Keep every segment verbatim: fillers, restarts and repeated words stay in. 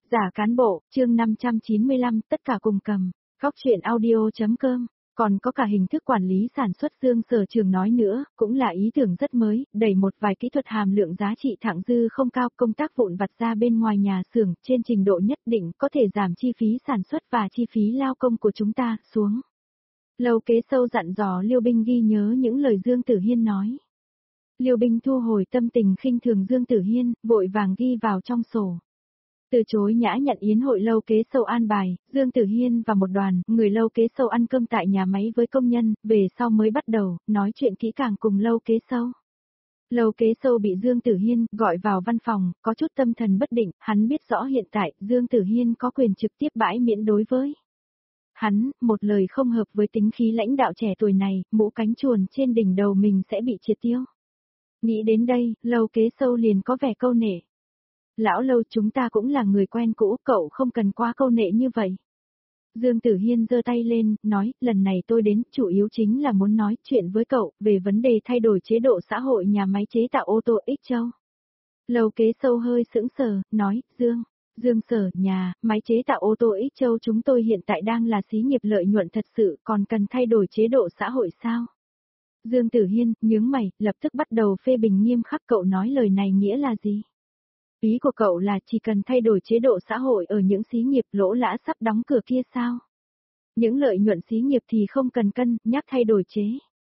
Giả cán bộ, chương năm trăm chín mươi lăm, tất cả cùng cầm. Góc chuyện audio.com. Còn có cả hình thức quản lý sản xuất Dương Sở Trường nói nữa, cũng là ý tưởng rất mới, đẩy một vài kỹ thuật hàm lượng giá trị thặng dư không cao, công tác vụn vặt ra bên ngoài nhà xưởng, trên trình độ nhất định có thể giảm chi phí sản xuất và chi phí lao công của chúng ta xuống. Lâu Kế Sâu dặn dò Liêu Binh ghi nhớ những lời Dương Tử Hiên nói. Liêu Binh thu hồi tâm tình khinh thường Dương Tử Hiên, vội vàng ghi vào trong sổ. Từ chối nhã nhận yến hội Lâu Kế Sâu an bài, Dương Tử Hiên và một đoàn người Lâu Kế Sâu ăn cơm tại nhà máy với công nhân, về sau mới bắt đầu nói chuyện kỹ càng cùng Lâu Kế Sâu. Lâu Kế Sâu bị Dương Tử Hiên gọi vào văn phòng, có chút tâm thần bất định, hắn biết rõ hiện tại Dương Tử Hiên có quyền trực tiếp bãi miễn đối với hắn, một lời không hợp với tính khí lãnh đạo trẻ tuổi này, mũ cánh chuồn trên đỉnh đầu mình sẽ bị triệt tiêu. Nghĩ đến đây, Lâu Kế Sâu liền có vẻ câu nệ. Lão Lâu, chúng ta cũng là người quen cũ, cậu không cần quá câu nệ như vậy. Dương Tử Hiên giơ tay lên, nói, lần này tôi đến, chủ yếu chính là muốn nói chuyện với cậu, về vấn đề thay đổi chế độ xã hội nhà máy chế tạo ô tô Ích Châu. Lâu Kế Sâu hơi sững sờ, nói, Dương, Dương Sở, nhà, máy chế tạo ô tô Ích Châu chúng tôi hiện tại đang là xí nghiệp lợi nhuận thật sự, còn cần thay đổi chế độ xã hội sao? Dương Tử Hiên, nhướng mày, lập tức bắt đầu phê bình nghiêm khắc, cậu nói lời này nghĩa là gì? Ý của cậu là chỉ cần thay đổi chế độ xã hội ở những xí nghiệp lỗ lã sắp đóng cửa kia sao? Những lợi nhuận xí nghiệp thì không cần cân nhắc thay đổi chế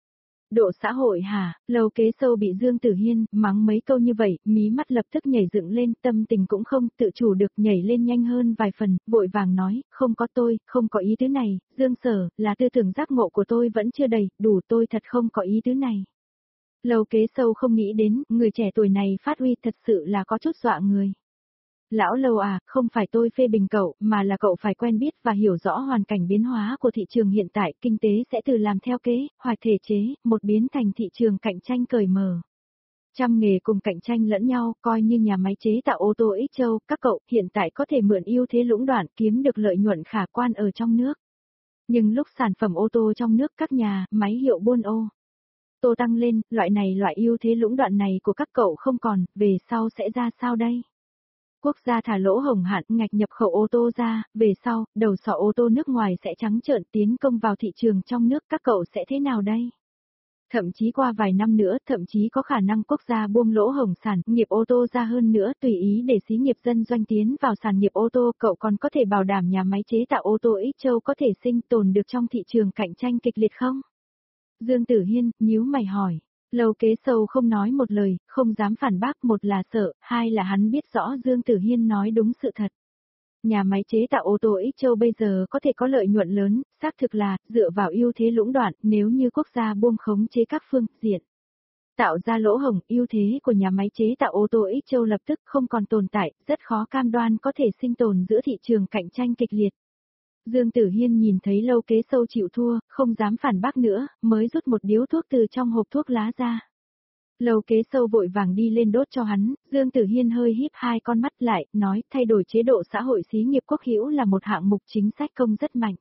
độ xã hội hả? Lâu Kế Sâu bị Dương Tử Hiên mắng mấy câu như vậy, mí mắt lập tức nhảy dựng lên, tâm tình cũng không tự chủ được nhảy lên nhanh hơn vài phần, vội vàng nói, không có tôi, không có ý tứ này, Dương Sở, là tư tưởng giác ngộ của tôi vẫn chưa đầy, đủ, tôi thật không có ý tứ này. Lâu Kế Sâu không nghĩ đến, người trẻ tuổi này phát huy thật sự là có chút dọa người. Lão Lâu à, không phải tôi phê bình cậu, mà là cậu phải quen biết và hiểu rõ hoàn cảnh biến hóa của thị trường hiện tại, kinh tế sẽ từ làm theo kế, hoạch thể chế, một biến thành thị trường cạnh tranh cởi mở. Trăm nghề cùng cạnh tranh lẫn nhau, coi như nhà máy chế tạo ô tô Ích Châu, các cậu hiện tại có thể mượn ưu thế lũng đoạn kiếm được lợi nhuận khả quan ở trong nước. Nhưng lúc sản phẩm ô tô trong nước các nhà, máy hiệu buôn ô tô tăng lên, loại này loại ưu thế lũng đoạn này của các cậu không còn, về sau sẽ ra sao đây? Quốc gia thả lỗ hổng hạn ngạch nhập khẩu ô tô ra, về sau, đầu sọ ô tô nước ngoài sẽ trắng trợn tiến công vào thị trường trong nước, các cậu sẽ thế nào đây? Thậm chí qua vài năm nữa, thậm chí có khả năng quốc gia buông lỗ hổng sản nghiệp ô tô ra hơn nữa, tùy ý để xí nghiệp dân doanh tiến vào sản nghiệp ô tô, cậu còn có thể bảo đảm nhà máy chế tạo ô tô Ích Châu có thể sinh tồn được trong thị trường cạnh tranh kịch liệt không? Dương Tử Hiên, nhíu mày hỏi. Lâu Kế Sâu không nói một lời, không dám phản bác, một là sợ, hai là hắn biết rõ Dương Tử Hiên nói đúng sự thật. Nhà máy chế tạo ô tô Ích Châu bây giờ có thể có lợi nhuận lớn, xác thực là, dựa vào ưu thế lũng đoạn, nếu như quốc gia buông khống chế các phương diện. Tạo ra lỗ hổng, ưu thế của nhà máy chế tạo ô tô Ích Châu lập tức không còn tồn tại, rất khó cam đoan có thể sinh tồn giữa thị trường cạnh tranh kịch liệt. Dương Tử Hiên nhìn thấy Lâu Kế Sâu chịu thua, không dám phản bác nữa, mới rút một điếu thuốc từ trong hộp thuốc lá ra. Lâu Kế Sâu vội vàng đi lên đốt cho hắn, Dương Tử Hiên hơi híp hai con mắt lại, nói thay đổi chế độ xã hội xí nghiệp quốc hữu là một hạng mục chính sách công rất mạnh.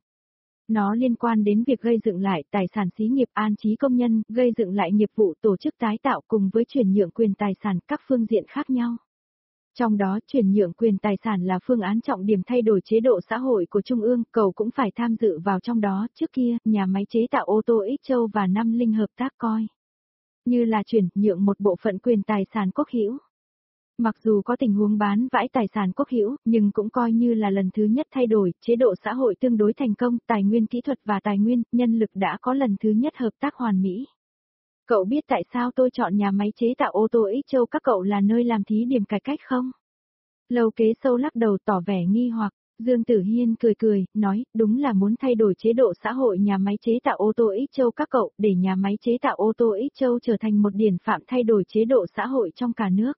Nó liên quan đến việc gây dựng lại tài sản xí nghiệp, an trí công nhân, gây dựng lại nghiệp vụ, tổ chức tái tạo cùng với chuyển nhượng quyền tài sản các phương diện khác nhau. Trong đó, chuyển nhượng quyền tài sản là phương án trọng điểm thay đổi chế độ xã hội của Trung ương, cậu cũng phải tham dự vào trong đó. Trước kia, nhà máy chế tạo ô tô Ích Châu và Nam Linh hợp tác coi như là chuyển nhượng một bộ phận quyền tài sản quốc hữu. Mặc dù có tình huống bán vãi tài sản quốc hữu, nhưng cũng coi như là lần thứ nhất thay đổi chế độ xã hội tương đối thành công, tài nguyên kỹ thuật và tài nguyên, nhân lực đã có lần thứ nhất hợp tác hoàn mỹ. Cậu biết tại sao tôi chọn nhà máy chế tạo ô tô Ích Châu các cậu là nơi làm thí điểm cải cách không? Lâu Kế Sâu lắc đầu tỏ vẻ nghi hoặc, Dương Tử Hiên cười cười, nói, đúng là muốn thay đổi chế độ xã hội nhà máy chế tạo ô tô Ích Châu các cậu, để nhà máy chế tạo ô tô Ích Châu trở thành một điển phạm thay đổi chế độ xã hội trong cả nước.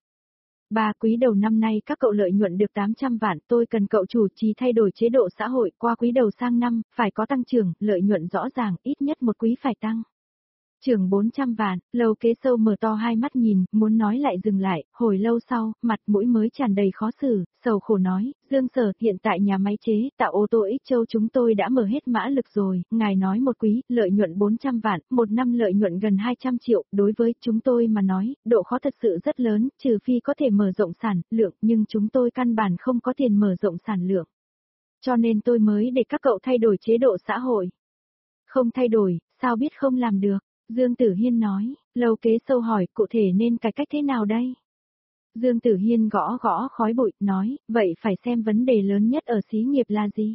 Ba quý đầu năm nay các cậu lợi nhuận được tám trăm vạn, tôi cần cậu chủ trì thay đổi chế độ xã hội, qua quý đầu sang năm, phải có tăng trưởng, lợi nhuận rõ ràng, ít nhất một quý phải tăng. Chưởng bốn trăm vạn, Lâu Kế Sâu mở to hai mắt nhìn, muốn nói lại dừng lại, hồi lâu sau, mặt mũi mới tràn đầy khó xử, sầu khổ nói, Dương Sở, hiện tại nhà máy chế tạo ô tô Ích Châu chúng tôi đã mở hết mã lực rồi, ngài nói một quý, lợi nhuận bốn trăm vạn, một năm lợi nhuận gần hai trăm triệu, đối với chúng tôi mà nói, độ khó thật sự rất lớn, trừ phi có thể mở rộng sản lượng, nhưng chúng tôi căn bản không có tiền mở rộng sản lượng. Cho nên tôi mới để các cậu thay đổi chế độ xã hội. Không thay đổi, sao biết không làm được? Dương Tử Hiên nói, Lâu Kế Sâu hỏi, cụ thể nên cải cách thế nào đây? Dương Tử Hiên gõ gõ khói bụi, nói, vậy phải xem vấn đề lớn nhất ở xí nghiệp là gì?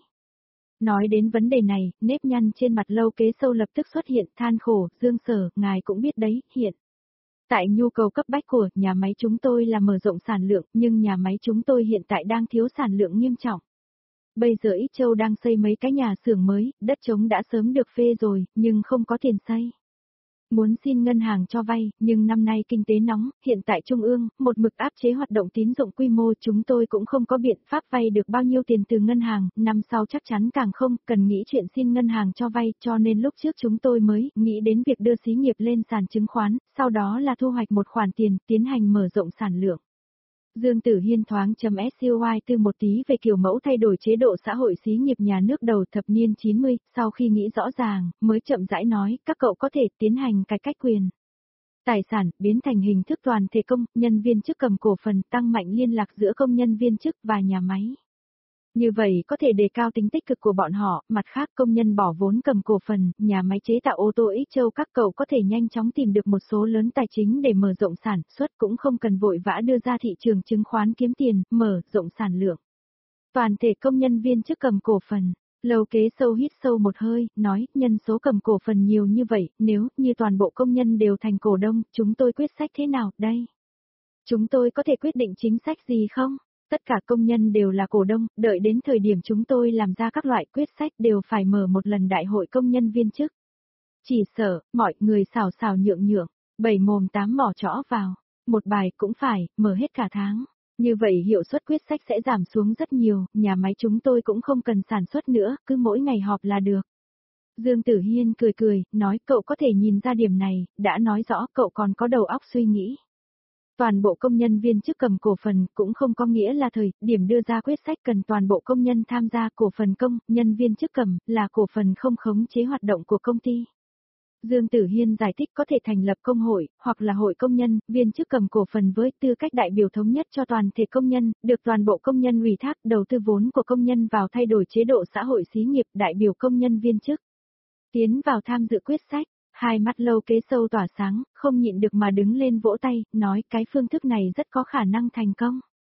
Nói đến vấn đề này, nếp nhăn trên mặt Lâu Kế Sâu lập tức xuất hiện, than khổ, Dương Sở, ngài cũng biết đấy, hiện. Tại nhu cầu cấp bách của nhà máy chúng tôi là mở rộng sản lượng, nhưng nhà máy chúng tôi hiện tại đang thiếu sản lượng nghiêm trọng. Bây giờ Ích Châu đang xây mấy cái nhà xưởng mới, đất trống đã sớm được phê rồi, nhưng không có tiền xây. Muốn xin ngân hàng cho vay, nhưng năm nay kinh tế nóng, hiện tại Trung ương, một mực áp chế hoạt động tín dụng quy mô chúng tôi cũng không có biện pháp vay được bao nhiêu tiền từ ngân hàng, năm sau chắc chắn càng không, cần nghĩ chuyện xin ngân hàng cho vay, cho nên lúc trước chúng tôi mới nghĩ đến việc đưa xí nghiệp lên sàn chứng khoán, sau đó là thu hoạch một khoản tiền, tiến hành mở rộng sản lượng. Dương Tử Hiên thoáng chấm soi từ một tí về kiểu mẫu thay đổi chế độ xã hội xí nghiệp nhà nước đầu thập niên chín mươi, sau khi nghĩ rõ ràng, mới chậm rãi nói, các cậu có thể tiến hành cải cách quyền tài sản, biến thành hình thức toàn thể công, nhân viên chức cầm cổ phần, tăng mạnh liên lạc giữa công nhân viên chức và nhà máy. Như vậy có thể đề cao tính tích cực của bọn họ, mặt khác công nhân bỏ vốn cầm cổ phần, nhà máy chế tạo ô tô Ích Châu các cậu có thể nhanh chóng tìm được một số lớn tài chính để mở rộng sản xuất cũng không cần vội vã đưa ra thị trường chứng khoán kiếm tiền, mở rộng sản lượng. Toàn thể công nhân viên chức cầm cổ phần, Lâu Kế Sâu hít sâu một hơi, nói, nhân số cầm cổ phần nhiều như vậy, nếu như toàn bộ công nhân đều thành cổ đông, chúng tôi quyết sách thế nào, đây? Chúng tôi có thể quyết định chính sách gì không? Tất cả công nhân đều là cổ đông, đợi đến thời điểm chúng tôi làm ra các loại quyết sách đều phải mở một lần đại hội công nhân viên chức. Chỉ sợ, mọi người xào xào nhượng nhượng, bảy mồm tám mỏ chõ vào, một bài cũng phải, mở hết cả tháng. Như vậy hiệu suất quyết sách sẽ giảm xuống rất nhiều, nhà máy chúng tôi cũng không cần sản xuất nữa, cứ mỗi ngày họp là được. Dương Tử Hiên cười cười, nói cậu có thể nhìn ra điểm này, đã nói rõ cậu còn có đầu óc suy nghĩ. Toàn bộ công nhân viên chức cầm cổ phần cũng không có nghĩa là thời điểm đưa ra quyết sách cần toàn bộ công nhân tham gia cổ phần công, nhân viên chức cầm là cổ phần không khống chế hoạt động của công ty. Dương Tử Hiên giải thích có thể thành lập công hội, hoặc là hội công nhân, viên chức cầm cổ phần với tư cách đại biểu thống nhất cho toàn thể công nhân, được toàn bộ công nhân ủy thác đầu tư vốn của công nhân vào thay đổi chế độ xã hội xí nghiệp đại biểu công nhân viên chức. Tiến vào tham dự quyết sách. Hai mắt Lâu Kế Sâu tỏa sáng, không nhịn được mà đứng lên vỗ tay, nói cái phương thức này rất có khả năng thành công.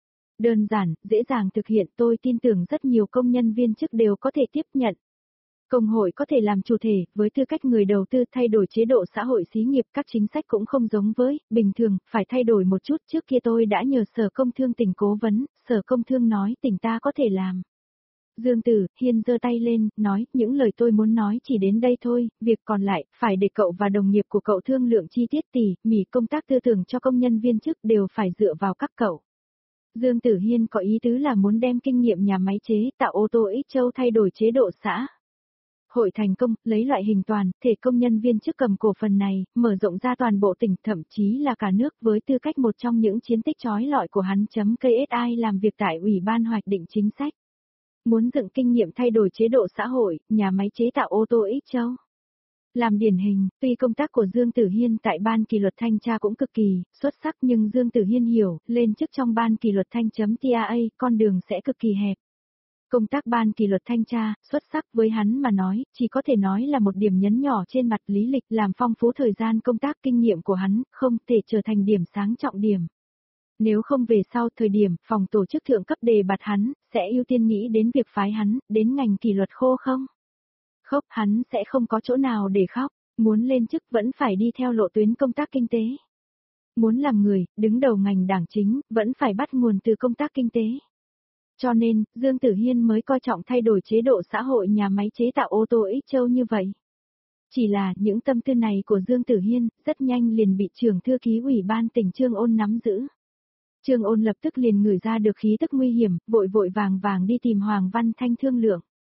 Đơn giản, dễ dàng thực hiện tôi tin tưởng rất nhiều công nhân viên chức đều có thể tiếp nhận. Công hội có thể làm chủ thể, với tư cách người đầu tư thay đổi chế độ xã hội xí nghiệp các chính sách cũng không giống với, bình thường, phải thay đổi một chút trước kia tôi đã nhờ Sở Công Thương tỉnh cố vấn, Sở Công Thương nói tỉnh ta có thể làm. Dương Tử Hiên giơ tay lên, nói, những lời tôi muốn nói chỉ đến đây thôi, việc còn lại, phải để cậu và đồng nghiệp của cậu thương lượng chi tiết tỉ mỉ công tác tư tưởng cho công nhân viên chức đều phải dựa vào các cậu. Dương Tử Hiên có ý tứ là muốn đem kinh nghiệm nhà máy chế tạo ô tô Ích Châu thay đổi chế độ xã hội thành công, lấy loại hình toàn thể công nhân viên chức cầm cổ phần này, mở rộng ra toàn bộ tỉnh thậm chí là cả nước với tư cách một trong những chiến tích chói lọi của hắn. ca ét i làm việc tại Ủy ban hoạch định chính sách. Muốn dựng kinh nghiệm thay đổi chế độ xã hội, nhà máy chế tạo ô tô Ích Châu. Làm điển hình, tuy công tác của Dương Tử Hiên tại ban kỷ luật thanh tra cũng cực kỳ xuất sắc nhưng Dương Tử Hiên hiểu, lên chức trong ban kỷ luật thanh.ta con đường sẽ cực kỳ hẹp. Công tác ban kỷ luật thanh tra, xuất sắc với hắn mà nói, chỉ có thể nói là một điểm nhấn nhỏ trên mặt lý lịch làm phong phú thời gian công tác kinh nghiệm của hắn, không thể trở thành điểm sáng trọng điểm. Nếu không về sau thời điểm phòng tổ chức thượng cấp đề bạt hắn, sẽ ưu tiên nghĩ đến việc phái hắn, đến ngành kỷ luật khô không? Khóc hắn sẽ không có chỗ nào để khóc, muốn lên chức vẫn phải đi theo lộ tuyến công tác kinh tế. Muốn làm người, đứng đầu ngành đảng chính, vẫn phải bắt nguồn từ công tác kinh tế. Cho nên, Dương Tử Hiên mới coi trọng thay đổi chế độ xã hội nhà máy chế tạo ô tô Ích Châu như vậy. Chỉ là những tâm tư này của Dương Tử Hiên, rất nhanh liền bị trưởng thư ký ủy ban tỉnh Trương Ôn nắm giữ. Trương Ôn lập tức liền ngửi ra được khí tức nguy hiểm, vội vội vàng vàng đi tìm Hoàng Văn Thanh thương lượng.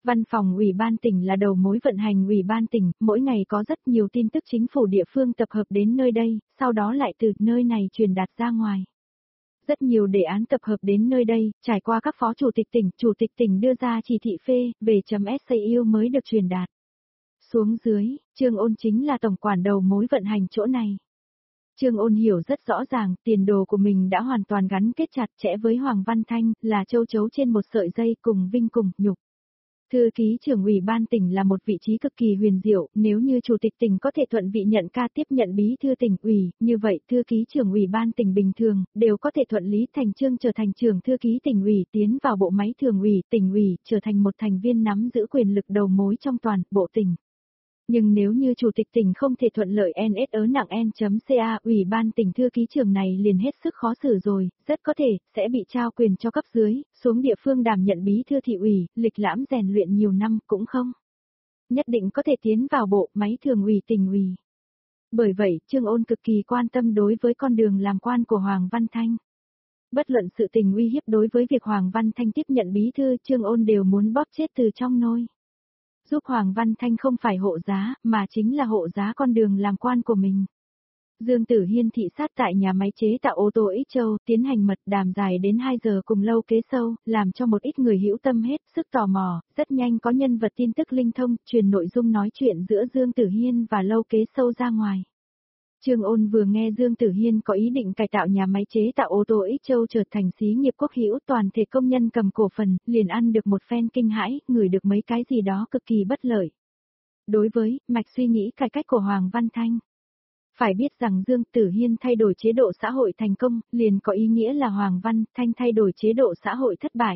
Văn phòng ủy ban tỉnh là đầu mối vận hành ủy ban tỉnh, mỗi ngày có rất nhiều tin tức chính phủ địa phương tập hợp đến nơi đây, sau đó lại từ nơi này truyền đạt ra ngoài. Rất nhiều đề án tập hợp đến nơi đây, trải qua các phó chủ tịch tỉnh, chủ tịch tỉnh đưa ra chỉ thị phê, về chấm ét-xê-u mới được truyền đạt. Xuống dưới, Trương Ôn chính là tổng quản đầu mối vận hành chỗ này. Trương Ôn hiểu rất rõ ràng, tiền đồ của mình đã hoàn toàn gắn kết chặt chẽ với Hoàng Văn Thanh, là châu chấu trên một sợi dây cùng vinh cùng nhục. Thư ký trưởng ủy ban tỉnh là một vị trí cực kỳ huyền diệu, nếu như chủ tịch tỉnh có thể thuận vị nhận ca tiếp nhận bí thư tỉnh ủy, như vậy thư ký trưởng ủy ban tỉnh bình thường, đều có thể thuận lý thành chương trở thành trưởng thư ký tỉnh ủy tiến vào bộ máy thường ủy, tỉnh ủy, trở thành một thành viên nắm giữ quyền lực đầu mối trong toàn bộ tỉnh. Nhưng nếu như chủ tịch tỉnh không thể thuận lợi en ét ớ nặng N.ca, ủy ban tỉnh thư ký trưởng này liền hết sức khó xử rồi, rất có thể, sẽ bị trao quyền cho cấp dưới, xuống địa phương đảm nhận bí thư thị ủy, lịch lãm rèn luyện nhiều năm cũng không. Nhất định có thể tiến vào bộ máy thường ủy tỉnh ủy. Bởi vậy, Trương Ôn cực kỳ quan tâm đối với con đường làm quan của Hoàng Văn Thanh. Bất luận sự tình uy hiếp đối với việc Hoàng Văn Thanh tiếp nhận bí thư, Trương Ôn đều muốn bóp chết từ trong nôi. Giúp Hoàng Văn Thanh không phải hộ giá, mà chính là hộ giá con đường làm quan của mình. Dương Tử Hiên thị sát tại nhà máy chế tạo ô tô Ích Châu, tiến hành mật đàm dài đến hai giờ cùng Lâu Kế Sâu, làm cho một ít người hữu tâm hết sức tò mò, rất nhanh có nhân vật tin tức linh thông, truyền nội dung nói chuyện giữa Dương Tử Hiên và Lâu Kế Sâu ra ngoài. Trương Ôn vừa nghe Dương Tử Hiên có ý định cải tạo nhà máy chế tạo ô tô Ích Châu trở thành xí nghiệp quốc hữu, toàn thể công nhân cầm cổ phần, liền ăn được một phen kinh hãi, ngửi được mấy cái gì đó cực kỳ bất lợi. Đối với mạch suy nghĩ cải cách của Hoàng Văn Thanh, phải biết rằng Dương Tử Hiên thay đổi chế độ xã hội thành công, liền có ý nghĩa là Hoàng Văn Thanh thay đổi chế độ xã hội thất bại.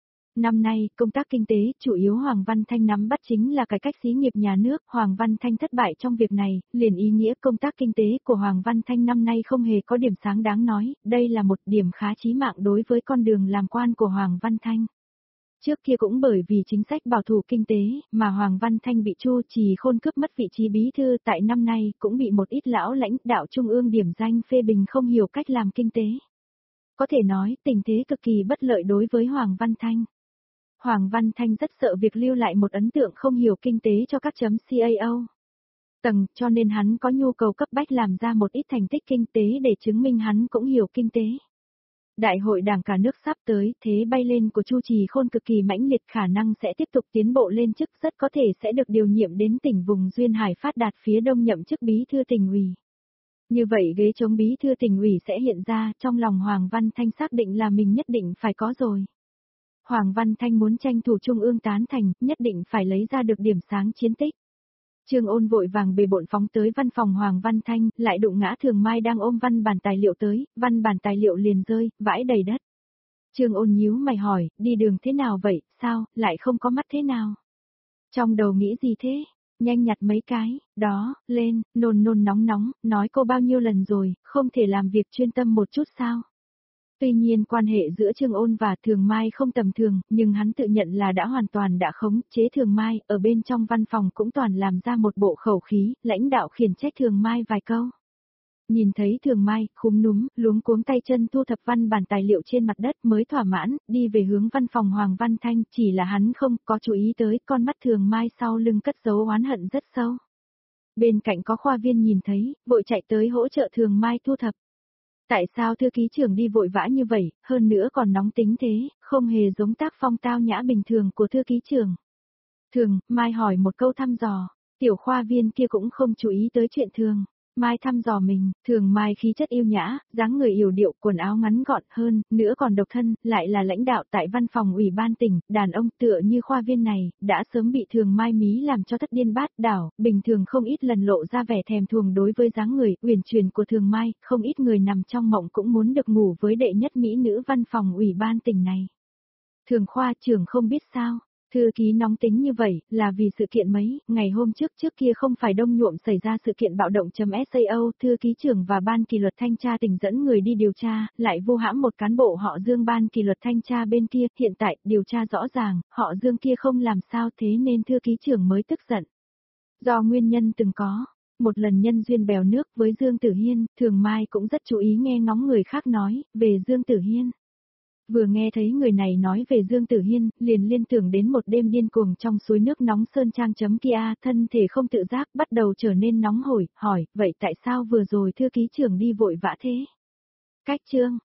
Năm nay, công tác kinh tế, chủ yếu Hoàng Văn Thanh nắm bắt chính là cải cách xí nghiệp nhà nước, Hoàng Văn Thanh thất bại trong việc này, liền ý nghĩa công tác kinh tế của Hoàng Văn Thanh năm nay không hề có điểm sáng đáng nói, đây là một điểm khá chí mạng đối với con đường làm quan của Hoàng Văn Thanh. Trước kia cũng bởi vì chính sách bảo thủ kinh tế, mà Hoàng Văn Thanh bị Chu Trì Khôn cướp mất vị trí bí thư, tại năm nay cũng bị một ít lão lãnh đạo trung ương điểm danh phê bình không hiểu cách làm kinh tế. Có thể nói, tình thế cực kỳ bất lợi đối với Hoàng Văn Thanh. Hoàng Văn Thanh rất sợ việc lưu lại một ấn tượng không hiểu kinh tế cho các chấm cao tầng, cho nên hắn có nhu cầu cấp bách làm ra một ít thành tích kinh tế để chứng minh hắn cũng hiểu kinh tế. Đại hội đảng cả nước sắp tới, thế bay lên của Chu Trì Khôn cực kỳ mãnh liệt, khả năng sẽ tiếp tục tiến bộ lên chức, rất có thể sẽ được điều nhiệm đến tỉnh vùng Duyên Hải phát đạt phía đông nhậm chức bí thư tỉnh ủy. Như vậy ghế chống bí thư tỉnh ủy sẽ hiện ra, trong lòng Hoàng Văn Thanh xác định là mình nhất định phải có rồi. Hoàng Văn Thanh muốn tranh thủ trung ương tán thành, nhất định phải lấy ra được điểm sáng chiến tích. Trương Ôn vội vàng bề bộn phóng tới văn phòng Hoàng Văn Thanh, lại đụng ngã Thường Mai đang ôm văn bản tài liệu tới, văn bản tài liệu liền rơi, vãi đầy đất. Trương Ôn nhíu mày hỏi, đi đường thế nào vậy, sao, lại không có mắt thế nào? Trong đầu nghĩ gì thế? Nhanh nhặt mấy cái, đó, lên, nôn nôn nóng nóng, nói cô bao nhiêu lần rồi, không thể làm việc chuyên tâm một chút sao? Tuy nhiên quan hệ giữa Trương Ôn và Thường Mai không tầm thường, nhưng hắn tự nhận là đã hoàn toàn đã khống chế Thường Mai, ở bên trong văn phòng cũng toàn làm ra một bộ khẩu khí, lãnh đạo khiển trách Thường Mai vài câu. Nhìn thấy Thường Mai, khúm núm, luống cuống tay chân thu thập văn bản tài liệu trên mặt đất mới thỏa mãn, đi về hướng văn phòng Hoàng Văn Thanh, chỉ là hắn không có chú ý tới con mắt Thường Mai sau lưng cất giấu oán hận rất sâu. Bên cạnh có khoa viên nhìn thấy, vội chạy tới hỗ trợ Thường Mai thu thập. Tại sao thư ký trưởng đi vội vã như vậy, hơn nữa còn nóng tính thế, không hề giống tác phong tao nhã bình thường của thư ký trưởng. Thường, Mai hỏi một câu thăm dò, tiểu khoa viên kia cũng không chú ý tới chuyện Thường. Mai thăm dò mình, Thường Mai khí chất yêu nhã, dáng người yểu điệu, quần áo ngắn gọn hơn, nữa còn độc thân, lại là lãnh đạo tại văn phòng ủy ban tỉnh, đàn ông tựa như khoa viên này, đã sớm bị Thường Mai mí làm cho thất điên bát đảo, bình thường không ít lần lộ ra vẻ thèm thuồng đối với dáng người, uyển chuyển của Thường Mai, không ít người nằm trong mộng cũng muốn được ngủ với đệ nhất mỹ nữ văn phòng ủy ban tỉnh này. Thường khoa trưởng không biết sao. Thư ký nóng tính như vậy, là vì sự kiện mấy, ngày hôm trước trước kia không phải đông nhuộm xảy ra sự kiện bạo động .sao, thư ký trưởng và ban kỷ luật thanh tra tỉnh dẫn người đi điều tra, lại vu hãm một cán bộ họ Dương ban kỷ luật thanh tra bên kia, hiện tại, điều tra rõ ràng, họ Dương kia không làm sao thế nên thư ký trưởng mới tức giận. Do nguyên nhân từng có, một lần nhân duyên bèo nước với Dương Tử Hiên, Thường Mai cũng rất chú ý nghe ngóng người khác nói, về Dương Tử Hiên. Vừa nghe thấy người này nói về Dương Tử Hiên, liền liên tưởng đến một đêm điên cuồng trong suối nước nóng sơn trang chấm kia, thân thể không tự giác bắt đầu trở nên nóng hổi, hỏi, vậy tại sao vừa rồi thư ký trưởng đi vội vã thế? Cách chương